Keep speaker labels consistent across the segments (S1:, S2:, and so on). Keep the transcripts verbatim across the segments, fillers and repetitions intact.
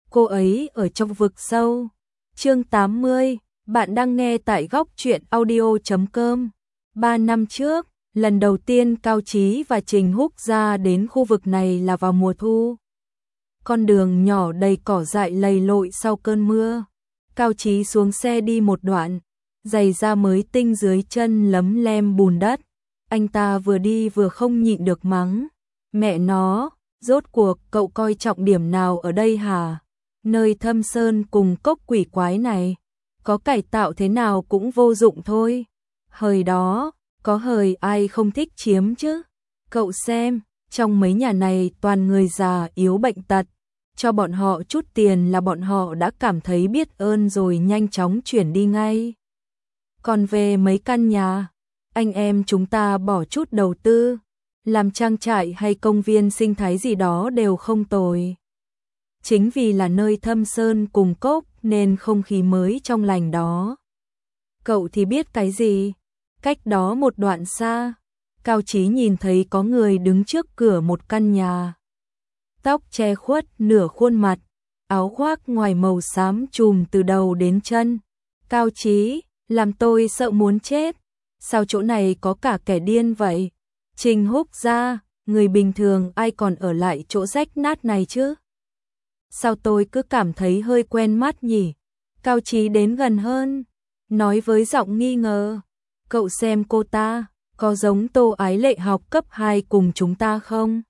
S1: cô ấy ở trong vực sâu. Chương tám mươi, bạn đang nghe tại góc truyện audio chấm com. Ba năm trước, lần đầu tiên Cao Chí và Trình Húc ra đến khu vực này là vào mùa thu. Con đường nhỏ đầy cỏ dại lầy lội sau cơn mưa. Cao Chí xuống xe đi một đoạn, giày da mới tinh dưới chân lấm lem bùn đất. Anh ta vừa đi vừa không nhịn được mắng. Mẹ nó, rốt cuộc cậu coi trọng điểm nào ở đây hả? Nơi thâm sơn cùng cốc quỷ quái này, có cải tạo thế nào cũng vô dụng thôi. Hời đó, có hời ai không thích chiếm chứ? Cậu xem, trong mấy nhà này toàn người già yếu bệnh tật. Cho bọn họ chút tiền là bọn họ đã cảm thấy biết ơn rồi nhanh chóng chuyển đi ngay. Còn về mấy căn nhà, anh em chúng ta bỏ chút đầu tư, làm trang trại hay công viên sinh thái gì đó đều không tồi. Chính vì là nơi thâm sơn cùng cốc nên không khí mới trong lành đó. Cậu thì biết cái gì? Cách đó một đoạn xa, Cao Chí nhìn thấy có người đứng trước cửa một căn nhà. Tóc che khuất nửa khuôn mặt, áo khoác ngoài màu xám trùm từ đầu đến chân. Cao Chí, làm tôi sợ muốn chết. Sao chỗ này có cả kẻ điên vậy? Trình Húc ra, người bình thường ai còn ở lại chỗ rách nát này chứ? Sao tôi cứ cảm thấy hơi quen mắt nhỉ? Cao Chí đến gần hơn, nói với giọng nghi ngờ. Cậu xem cô ta, có giống Tô Ái Lệ học cấp hai cùng chúng ta không?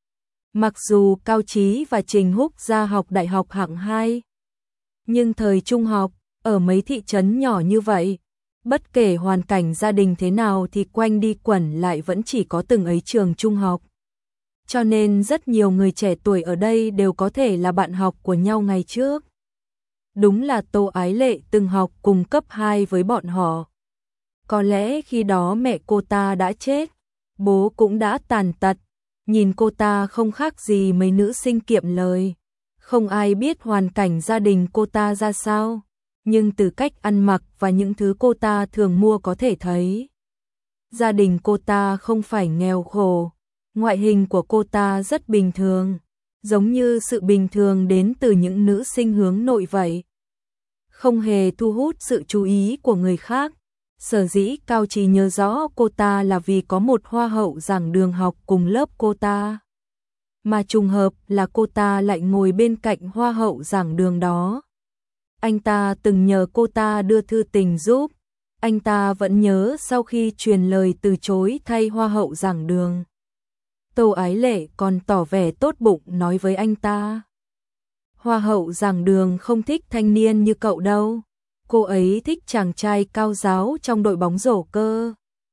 S1: Mặc dù Cao Chí và Trình Húc ra học đại học hạng hai, nhưng thời trung học, ở mấy thị trấn nhỏ như vậy, bất kể hoàn cảnh gia đình thế nào thì quanh đi quẩn lại vẫn chỉ có từng ấy trường trung học. Cho nên rất nhiều người trẻ tuổi ở đây đều có thể là bạn học của nhau ngày trước. Đúng là Tô Ái Lệ từng học cùng cấp hai với bọn họ. Có lẽ khi đó mẹ cô ta đã chết, bố cũng đã tàn tật. Nhìn cô ta không khác gì mấy nữ sinh kiệm lời. Không ai biết hoàn cảnh gia đình cô ta ra sao, nhưng từ cách ăn mặc và những thứ cô ta thường mua có thể thấy, gia đình cô ta không phải nghèo khổ. Ngoại hình của cô ta rất bình thường, giống như sự bình thường đến từ những nữ sinh hướng nội vậy. Không hề thu hút sự chú ý của người khác. Sở dĩ Cao Chí nhớ rõ cô ta là vì có một hoa hậu giảng đường học cùng lớp cô ta. Mà trùng hợp là cô ta lại ngồi bên cạnh hoa hậu giảng đường đó. Anh ta từng nhờ cô ta đưa thư tình giúp. Anh ta vẫn nhớ sau khi truyền lời từ chối thay hoa hậu giảng đường, Tô Ái Lệ còn tỏ vẻ tốt bụng nói với anh ta. Hoa hậu giảng đường không thích thanh niên như cậu đâu. Cô ấy thích chàng trai cao ráo trong đội bóng rổ cơ.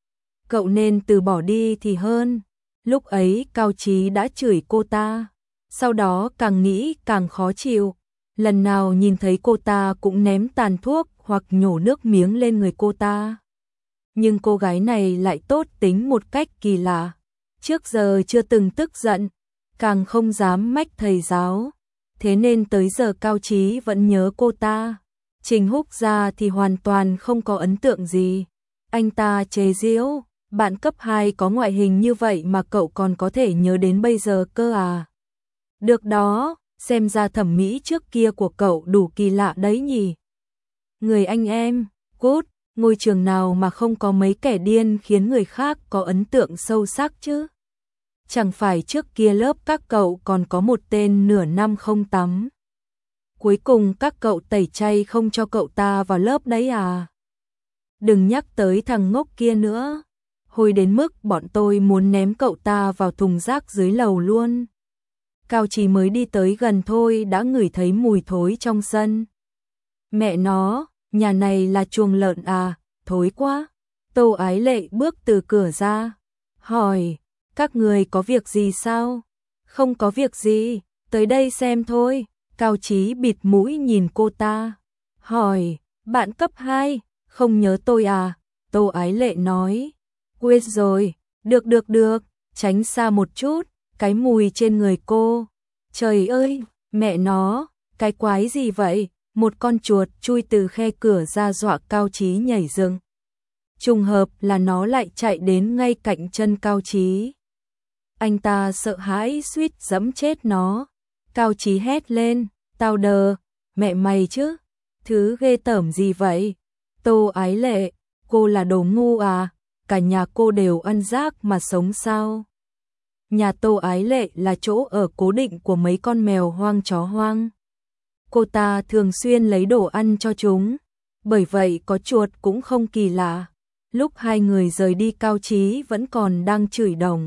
S1: Cậu nên từ bỏ đi thì hơn. Lúc ấy Cao Chí đã chửi cô ta. Sau đó càng nghĩ càng khó chịu. Lần nào nhìn thấy cô ta cũng ném tàn thuốc hoặc nhổ nước miếng lên người cô ta. Nhưng cô gái này lại tốt tính một cách kỳ lạ. Trước giờ chưa từng tức giận, càng không dám mách thầy giáo. Thế nên tới giờ Cao Chí vẫn nhớ cô ta. Trình Húc ra thì hoàn toàn không có ấn tượng gì. Anh ta chế giễu, bạn cấp hai có ngoại hình như vậy mà cậu còn có thể nhớ đến bây giờ cơ à? Được đó, xem ra thẩm mỹ trước kia của cậu đủ kỳ lạ đấy nhỉ. Người anh em, cút, ngôi trường nào mà không có mấy kẻ điên khiến người khác có ấn tượng sâu sắc chứ? Chẳng phải trước kia lớp các cậu còn có một tên nửa năm không tắm. Cuối cùng các cậu tẩy chay không cho cậu ta vào lớp đấy à? Đừng nhắc tới thằng ngốc kia nữa. Hồi đến mức bọn tôi muốn ném cậu ta vào thùng rác dưới lầu luôn. Cao Chí mới đi tới gần thôi đã ngửi thấy mùi thối trong sân. Mẹ nó, nhà này là chuồng lợn à, thối quá. Tô Ái Lệ bước từ cửa ra, hỏi, các người có việc gì sao? Không có việc gì, tới đây xem thôi. Cao Chí bịt mũi nhìn cô ta, hỏi, bạn cấp hai, không nhớ tôi à? Tô Ái Lệ nói, quên rồi, được được được, tránh xa một chút, cái mùi trên người cô. Trời ơi, mẹ nó, cái quái gì vậy? Một con chuột chui từ khe cửa ra dọa Cao Chí nhảy dựng. Trùng hợp là nó lại chạy đến ngay cạnh chân Cao Chí. Anh ta sợ hãi suýt giẫm chết nó. Cao Chí hét lên, tao đờ, mẹ mày chứ, thứ ghê tởm gì vậy? Tô Ái Lệ, cô là đồ ngu à, cả nhà cô đều ăn rác mà sống sao? Nhà Tô Ái Lệ là chỗ ở cố định của mấy con mèo hoang chó hoang. Cô ta thường xuyên lấy đồ ăn cho chúng, bởi vậy có chuột cũng không kỳ lạ. Lúc hai người rời đi Cao Chí vẫn còn đang chửi đồng.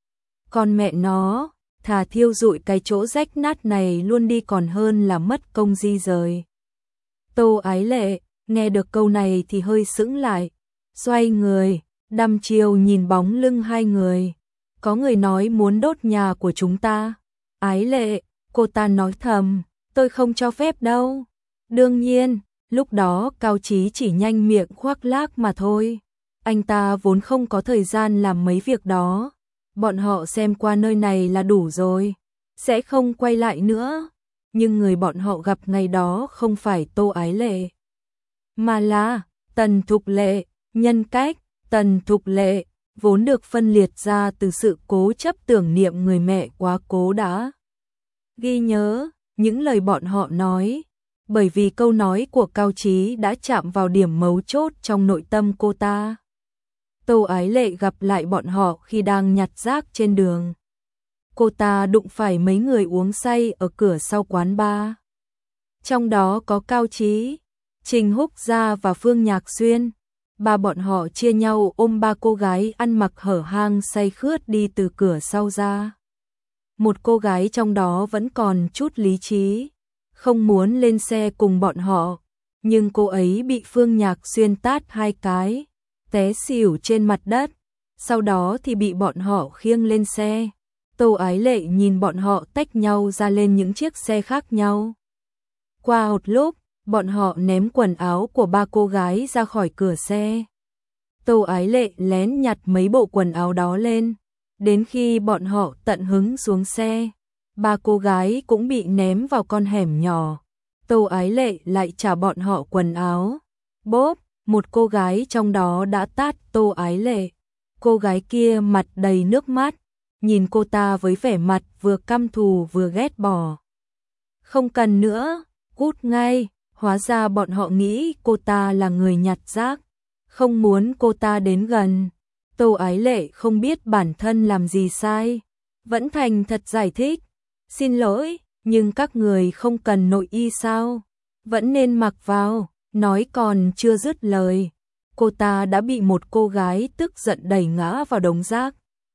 S1: Con mẹ nó, thà thiêu rụi cái chỗ rách nát này luôn đi còn hơn là mất công di rời. Tô Ái Lệ nghe được câu này thì hơi sững lại, xoay người, đăm chiêu nhìn bóng lưng hai người. Có người nói muốn đốt nhà của chúng ta. Ái Lệ, cô ta nói thầm, tôi không cho phép đâu. Đương nhiên, lúc đó Cao Chí chỉ nhanh miệng khoác lác mà thôi. Anh ta vốn không có thời gian làm mấy việc đó. Bọn họ xem qua nơi này là đủ rồi, sẽ không quay lại nữa. Nhưng người bọn họ gặp ngày đó không phải Tô Ái Lệ, mà là Tần Thục Lệ. Nhân cách Tần Thục Lệ vốn được phân liệt ra từ sự cố chấp tưởng niệm người mẹ quá cố đã ghi nhớ những lời bọn họ nói, bởi vì câu nói của Cao Chí đã chạm vào điểm mấu chốt trong nội tâm cô ta. Tô Ái Lệ gặp lại bọn họ khi đang nhặt rác trên đường. Cô ta đụng phải mấy người uống say ở cửa sau quán bar. Trong đó có Cao Chí, Trình Húc Gia và Phương Nhạc Xuyên. Ba bọn họ chia nhau ôm ba cô gái ăn mặc hở hang say khướt đi từ cửa sau ra. Một cô gái trong đó vẫn còn chút lý trí, không muốn lên xe cùng bọn họ, nhưng cô ấy bị Phương Nhạc Xuyên tát hai cái, té xỉu trên mặt đất, sau đó thì bị bọn họ khiêng lên xe. Tô Ái Lệ nhìn bọn họ tách nhau ra lên những chiếc xe khác nhau. Qua một lúc, bọn họ ném quần áo của ba cô gái ra khỏi cửa xe. Tô Ái Lệ lén nhặt mấy bộ quần áo đó lên. Đến khi bọn họ tận hứng xuống xe, ba cô gái cũng bị ném vào con hẻm nhỏ. Tô Ái Lệ lại trả bọn họ quần áo. Bốp, một cô gái trong đó đã tát Tô Ái Lệ. Cô gái kia mặt đầy nước mắt, nhìn cô ta với vẻ mặt vừa căm thù vừa ghét bỏ. Không cần nữa, cút ngay. Hóa ra bọn họ nghĩ cô ta là người nhặt rác, không muốn cô ta đến gần. Tô Ái Lệ không biết bản thân làm gì sai, vẫn thành thật giải thích. Xin lỗi, nhưng các người không cần nội y sao? Vẫn nên mặc vào. Nói còn chưa dứt lời, cô ta đã bị một cô gái tức giận đẩy ngã vào đống rác.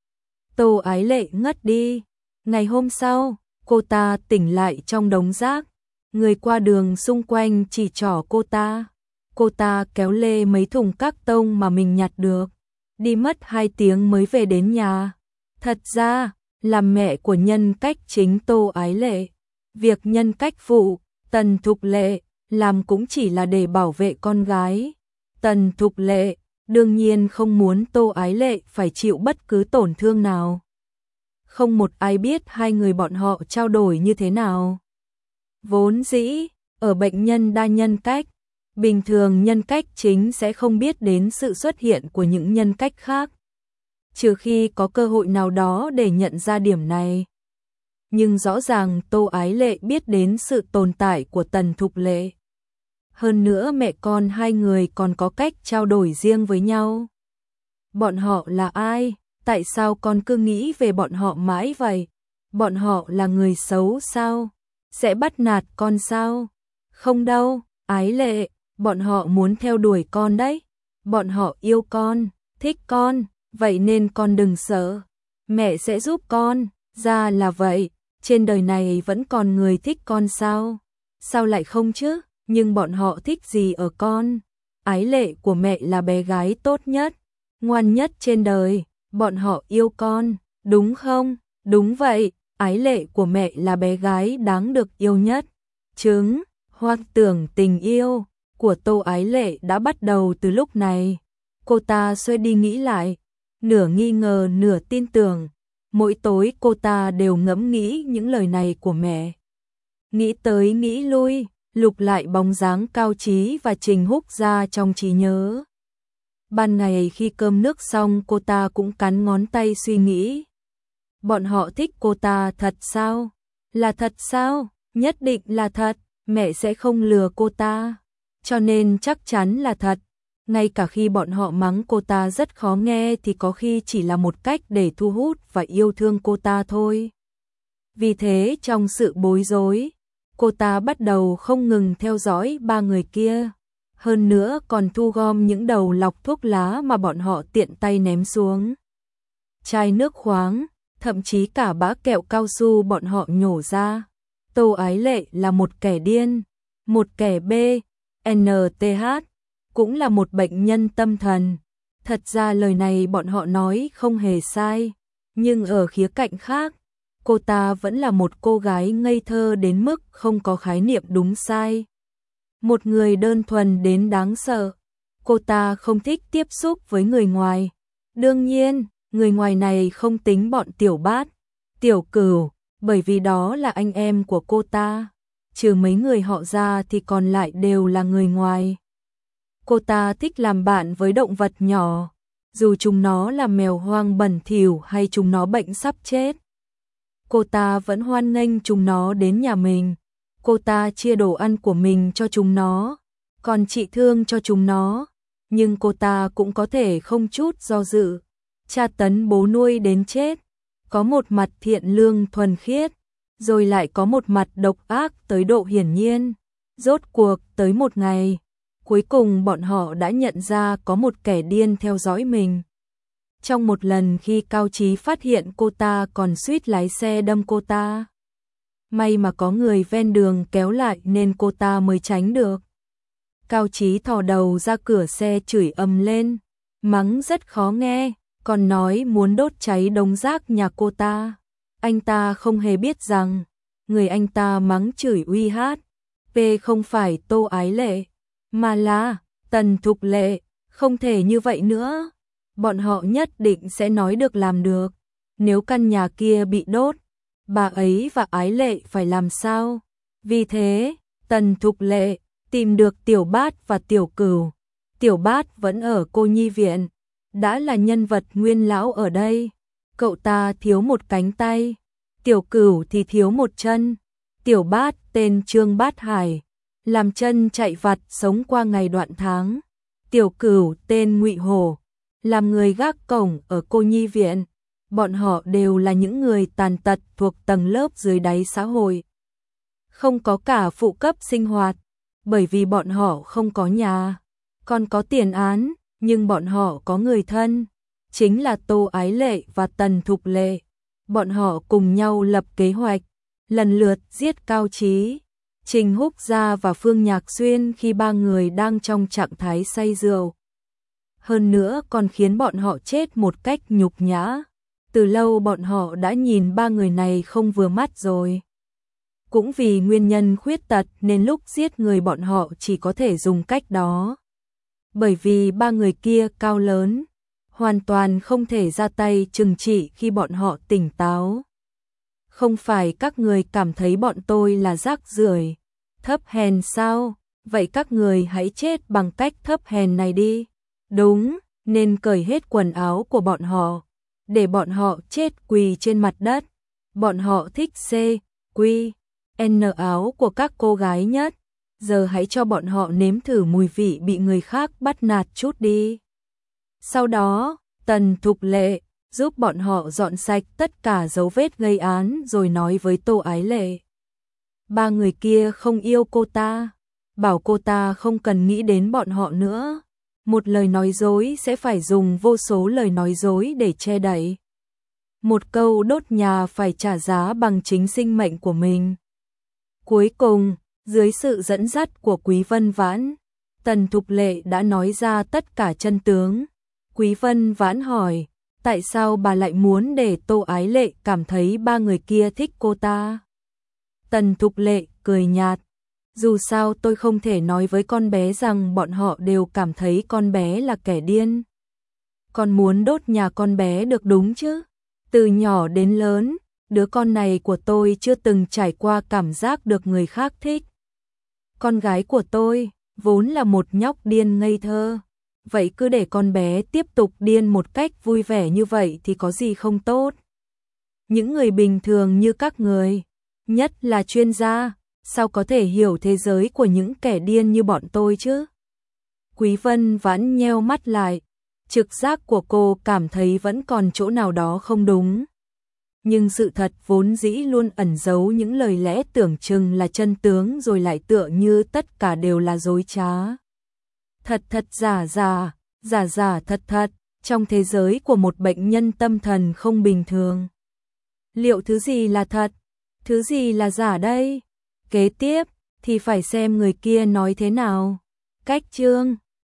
S1: Tô Ái Lệ ngất đi. Ngày hôm sau, cô ta tỉnh lại trong đống rác. Người qua đường xung quanh chỉ trỏ cô ta. Cô ta kéo lê mấy thùng các tông mà mình nhặt được. Đi mất hai tiếng mới về đến nhà. Thật ra, làm mẹ của nhân cách chính Tô Ái Lệ. Việc nhân cách phụ, Tần Thục Lệ, làm cũng chỉ là để bảo vệ con gái. Tần Thục Lệ, đương nhiên không muốn Tô Ái Lệ phải chịu bất cứ tổn thương nào. Không một ai biết hai người bọn họ trao đổi như thế nào. Vốn dĩ, ở bệnh nhân đa nhân cách, bình thường nhân cách chính sẽ không biết đến sự xuất hiện của những nhân cách khác, trừ khi có cơ hội nào đó để nhận ra điểm này. Nhưng rõ ràng Tô Ái Lệ biết đến sự tồn tại của Tần Thục Lệ. Hơn nữa mẹ con hai người còn có cách trao đổi riêng với nhau. Bọn họ là ai? Tại sao con cứ nghĩ về bọn họ mãi vậy? Bọn họ là người xấu sao? Sẽ bắt nạt con sao? Không đâu, Ái Lệ, bọn họ muốn theo đuổi con đấy. Bọn họ yêu con, thích con, vậy nên con đừng sợ. Mẹ sẽ giúp con, ra là vậy, trên đời này vẫn còn người thích con sao? Sao lại không chứ? Nhưng bọn họ thích gì ở con? Ái Lệ của mẹ là bé gái tốt nhất, ngoan nhất trên đời, bọn họ yêu con, đúng không? Đúng vậy, Ái Lệ của mẹ là bé gái đáng được yêu nhất. Chứng, hoang tưởng tình yêu của Tô Ái Lệ đã bắt đầu từ lúc này. Cô ta xoay đi nghĩ lại, nửa nghi ngờ nửa tin tưởng. Mỗi tối cô ta đều ngẫm nghĩ những lời này của mẹ. Nghĩ tới nghĩ lui, lục lại bóng dáng Cao Chí và Trình Húc ra trong trí nhớ. Ban ngày khi cơm nước xong cô ta cũng cắn ngón tay suy nghĩ. Bọn họ thích cô ta thật sao? Là thật sao? Nhất định là thật, mẹ sẽ không lừa cô ta. Cho nên chắc chắn là thật. Ngay cả khi bọn họ mắng cô ta rất khó nghe thì có khi chỉ là một cách để thu hút và yêu thương cô ta thôi. Vì thế trong sự bối rối, cô ta bắt đầu không ngừng theo dõi ba người kia. Hơn nữa còn thu gom những đầu lọc thuốc lá mà bọn họ tiện tay ném xuống. Chai nước khoáng, thậm chí cả bã kẹo cao su bọn họ nhổ ra. Tô Ái Lệ là một kẻ điên, một kẻ B, N T H, cũng là một bệnh nhân tâm thần. Thật ra lời này bọn họ nói không hề sai, nhưng ở khía cạnh khác, cô ta vẫn là một cô gái ngây thơ đến mức không có khái niệm đúng sai. Một người đơn thuần đến đáng sợ. Cô ta không thích tiếp xúc với người ngoài. Đương nhiên, người ngoài này không tính bọn Tiểu Bát, Tiểu Cửu, bởi vì đó là anh em của cô ta. Trừ mấy người họ ra thì còn lại đều là người ngoài. Cô ta thích làm bạn với động vật nhỏ, dù chúng nó là mèo hoang bẩn thỉu hay chúng nó bệnh sắp chết. Cô ta vẫn hoan nghênh chúng nó đến nhà mình. Cô ta chia đồ ăn của mình cho chúng nó, còn trị thương cho chúng nó. Nhưng cô ta cũng có thể không chút do dự tra tấn bố nuôi đến chết. Có một mặt thiện lương thuần khiết, rồi lại có một mặt độc ác tới độ hiển nhiên. Rốt cuộc tới một ngày, cuối cùng bọn họ đã nhận ra có một kẻ điên theo dõi mình. Trong một lần khi Cao Chí phát hiện cô ta còn suýt lái xe đâm cô ta. May mà có người ven đường kéo lại nên cô ta mới tránh được. Cao Chí thò đầu ra cửa xe chửi ầm lên, mắng rất khó nghe, còn nói muốn đốt cháy đống rác nhà cô ta. Anh ta không hề biết rằng, người anh ta mắng chửi uy hát, P không phải Tô Ái Lệ, mà là Tần Thục Lệ. Không thể như vậy nữa. Bọn họ nhất định sẽ nói được làm được. Nếu căn nhà kia bị đốt, bà ấy và Ái Lệ phải làm sao? Vì thế, Tần Thục Lệ tìm được Tiểu Bát và Tiểu Cửu. Tiểu Bát vẫn ở cô nhi viện, đã là nhân vật nguyên lão ở đây. Cậu ta thiếu một cánh tay, Tiểu Cửu thì thiếu một chân. Tiểu Bát tên Trương Bát Hải, làm chân chạy vặt sống qua ngày đoạn tháng. Tiểu Cửu tên Ngụy Hổ, làm người gác cổng ở cô nhi viện. Bọn họ đều là những người tàn tật thuộc tầng lớp dưới đáy xã hội. Không có cả phụ cấp sinh hoạt, bởi vì bọn họ không có nhà, còn có tiền án, nhưng bọn họ có người thân, chính là Tô Ái Lệ và Tần Thục Lệ. Bọn họ cùng nhau lập kế hoạch, lần lượt giết Cao Chí, Trình Húc Gia và Phương Nhạc Xuyên khi ba người đang trong trạng thái say rượu. Hơn nữa còn khiến bọn họ chết một cách nhục nhã. Từ lâu bọn họ đã nhìn ba người này không vừa mắt rồi. Cũng vì nguyên nhân khuyết tật nên lúc giết người bọn họ chỉ có thể dùng cách đó. Bởi vì ba người kia cao lớn, hoàn toàn không thể ra tay trừng trị khi bọn họ tỉnh táo. Không phải các người cảm thấy bọn tôi là rác rưởi, thấp hèn sao? Vậy các người hãy chết bằng cách thấp hèn này đi. Đúng, nên cởi hết quần áo của bọn họ, để bọn họ chết quỳ trên mặt đất. Bọn họ thích C, Q, N áo của các cô gái nhất. Giờ hãy cho bọn họ nếm thử mùi vị bị người khác bắt nạt chút đi. Sau đó, Tần Thục Lệ giúp bọn họ dọn sạch tất cả dấu vết gây án rồi nói với Tô Ái Lệ. Ba người kia không yêu cô ta, bảo cô ta không cần nghĩ đến bọn họ nữa. Một lời nói dối sẽ phải dùng vô số lời nói dối để che đậy. Một câu đốt nhà phải trả giá bằng chính sinh mệnh của mình. Cuối cùng, dưới sự dẫn dắt của Quý Vân Vãn, Tần Thục Lệ đã nói ra tất cả chân tướng. Quý Vân Vãn hỏi, tại sao bà lại muốn để Tô Ái Lệ cảm thấy ba người kia thích cô ta? Tần Thục Lệ cười nhạt, dù sao tôi không thể nói với con bé rằng bọn họ đều cảm thấy con bé là kẻ điên. Con muốn đốt nhà con bé được đúng chứ? Từ nhỏ đến lớn, đứa con này của tôi chưa từng trải qua cảm giác được người khác thích. Con gái của tôi vốn là một nhóc điên ngây thơ. Vậy cứ để con bé tiếp tục điên một cách vui vẻ như vậy thì có gì không tốt. Những người bình thường như các người, nhất là chuyên gia, sao có thể hiểu thế giới của những kẻ điên như bọn tôi chứ? Quý Vân Vãn nheo mắt lại, trực giác của cô cảm thấy vẫn còn chỗ nào đó không đúng. Nhưng sự thật vốn dĩ luôn ẩn giấu những lời lẽ tưởng chừng là chân tướng rồi lại tựa như tất cả đều là dối trá. Thật thật giả giả, giả giả thật thật, trong thế giới của một bệnh nhân tâm thần không bình thường. Liệu thứ gì là thật, thứ gì là giả đây? Kế tiếp thì phải xem người kia nói thế nào. Cách chương